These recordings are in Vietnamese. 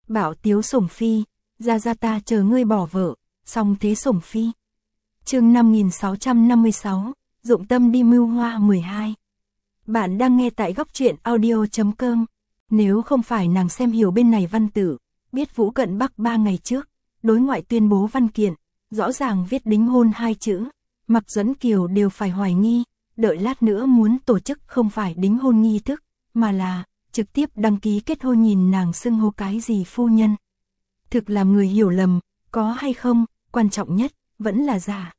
Bạo tiếu sủng phi, ra ta chờ ngươi bỏ vợ, song thế sủng phi. Chương 5656, dụng tâm đi mưu hoa 12. Bạn đang nghe tại góc truyện audio.com. Nếu không phải nàng xem hiểu bên này văn tự, biết Vũ Cận Bắc 3 ngày trước, đối ngoại tuyên bố văn kiện, rõ ràng viết đính hôn 2 chữ, Mạc Duẫn Kiều đều phải hoài nghi, đợi lát nữa muốn tổ chức không phải đính hôn nghi thức, mà là trực tiếp đăng ký kết hôn, nhìn nàng xưng hô cái gì phu nhân. Thực làm người hiểu lầm, có hay không, quan trọng nhất, vẫn là giả.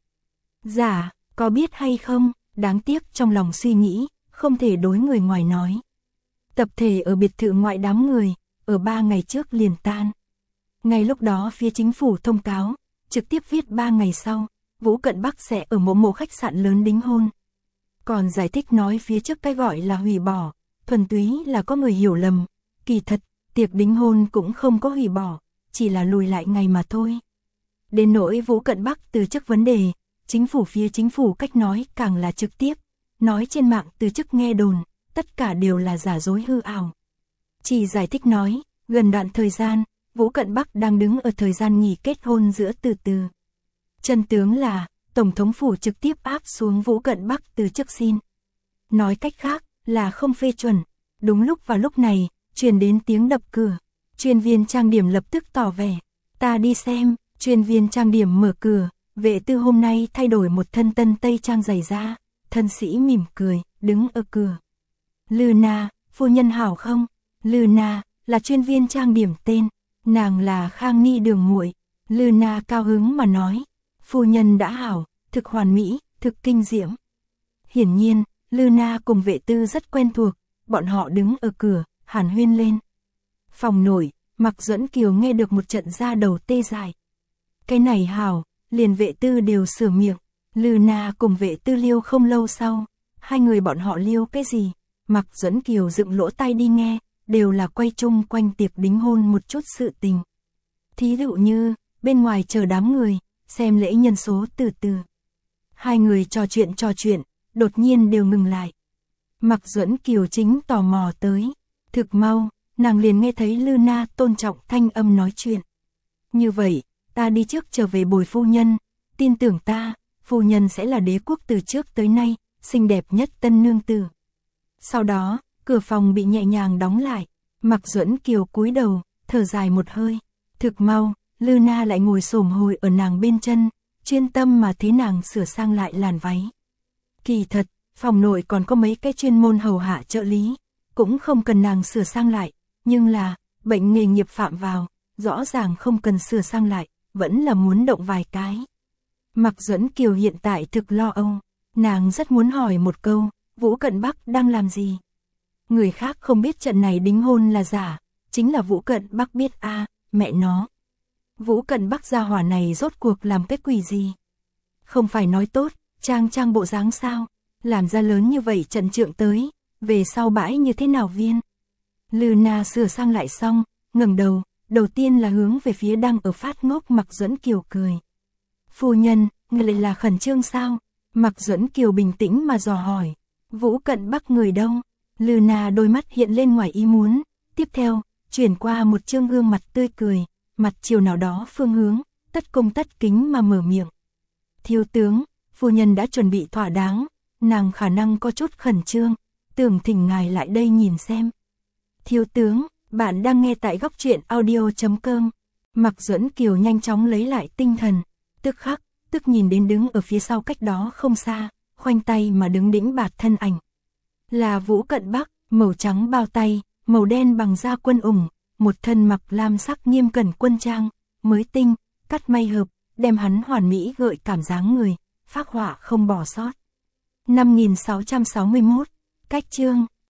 Giả, có biết hay không, đáng tiếc trong lòng suy nghĩ, không thể đối người ngoài nói. Tập thể ở biệt thự ngoại đám người, ở 3 ngày trước liền tan. Ngay lúc đó phía chính phủ thông cáo, trực tiếp viết 3 ngày sau, Vũ Cận Bắc sẽ ở một khách sạn lớn đính hôn. Còn giải thích nói phía trước cái gọi là hủy bỏ, thuần túy là có người hiểu lầm, kỳ thật, tiệc đính hôn cũng không có hủy bỏ, chỉ là lùi lại ngày mà thôi. Đến nỗi Vũ Cận Bắc từ chức vấn đề, phía chính phủ cách nói càng là trực tiếp, nói trên mạng từ chức nghe đồn, tất cả đều là giả dối hư ảo. Chỉ giải thích nói, gần đoạn thời gian, Vũ Cận Bắc đang đứng ở thời gian nghỉ kết hôn giữa từ từ. Chân tướng là, Tổng thống phủ trực tiếp áp xuống Vũ Cận Bắc từ chức xin. Nói cách khác, là không phê chuẩn. Đúng lúc vào lúc này, truyền đến tiếng đập cửa. Chuyên viên trang điểm lập tức tỏ vẻ. Ta đi xem, chuyên viên trang điểm mở cửa. Vệ tư hôm nay thay đổi một thân tân tây trang dày da. Thân sĩ mỉm cười, đứng ở cửa. Lư Na, phu nhân hảo không? Lư Na, là chuyên viên trang điểm tên. Nàng là Khang Ni Đường muội. Lư Na cao hứng mà nói. Phu nhân đã hảo, thực hoàn mỹ, thực kinh diễm. Hiển nhiên, Lư Na cùng vệ tư rất quen thuộc, bọn họ đứng ở cửa, hàn huyên lên. Phòng nội, Mạc Duẫn Kiều nghe được một trận da đầu tê dại. Cái này hảo, liền vệ tư đều sửa miệng. Lư Na cùng vệ tư liêu không lâu sau, hai người bọn họ liêu cái gì? Mạc Duẫn Kiều dựng lỗ tai đi nghe, đều là quay chung quanh tiệc đính hôn một chút sự tình. Thí dụ như, bên ngoài chờ đám người, xem lễ nhân số từ từ. Hai người trò chuyện, đột nhiên đều ngừng lại. Mạc Duẫn Kiều chính tò mò tới. Thực mau, nàng liền nghe thấy Lư Na tôn trọng thanh âm nói chuyện. Như vậy, ta đi trước trở về bồi phu nhân, tin tưởng ta, phu nhân sẽ là đế quốc từ trước tới nay, xinh đẹp nhất tân nương tử. Sau đó, cửa phòng bị nhẹ nhàng đóng lại. Mạc Duẫn Kiều cúi đầu, thở dài một hơi. Thực mau, Lư Na lại ngồi xổm hồi ở nàng bên chân, chuyên tâm mà thế nàng sửa sang lại làn váy. Kỳ thật, phòng nội còn có mấy cái chuyên môn hầu hạ trợ lý, cũng không cần nàng sửa sang lại, nhưng là, bệnh nghề nghiệp phạm vào, rõ ràng không cần sửa sang lại, vẫn là muốn động vài cái. Mạc Duẫn Kiều hiện tại thực lo âu, nàng rất muốn hỏi một câu, Vũ Cận Bắc đang làm gì? Người khác không biết trận này đính hôn là giả, chính là Vũ Cận Bắc biết a, mẹ nó. Vũ Cận Bắc gia hỏa này rốt cuộc làm cái quỷ gì? Không phải nói tốt, trang bộ dáng sao? Làm ra lớn như vậy trận trượng tới, về sau bãi như thế nào viên? Lư Na sửa sang lại xong, ngẩng đầu, đầu tiên là hướng về phía đang ở phát ngốc Mạc Duẫn Kiều cười. Phu nhân, người lại là khẩn trương sao? Mạc Duẫn Kiều bình tĩnh mà dò hỏi. Vũ Cận Bắc người đâu? Lư Na đôi mắt hiện lên ngoài ý muốn, tiếp theo, chuyển qua một trương gương mặt tươi cười, mặt chiều nào đó phương hướng, tất cung tất kính mà mở miệng. Thiếu tướng, phu nhân đã chuẩn bị thỏa đáng, nàng khả năng có chút khẩn trương, tưởng thỉnh ngài lại đây nhìn xem. Thiếu tướng, bạn đang nghe tại góc truyện audio.com. Mạc Duẫn Kiều nhanh chóng lấy lại tinh thần, tức nhìn đến đứng ở phía sau cách đó không xa, khoanh tay mà đứng đĩnh bạt thân ảnh. Là Vũ Cận Bắc, màu trắng bao tay, màu đen bằng da quân ủng, một thân mặc lam sắc nghiêm cẩn quân trang, mới tinh, cắt may hợp, đem hắn hoàn mỹ gợi cảm dáng người, phác họa không bỏ sót. 5661, cách chương.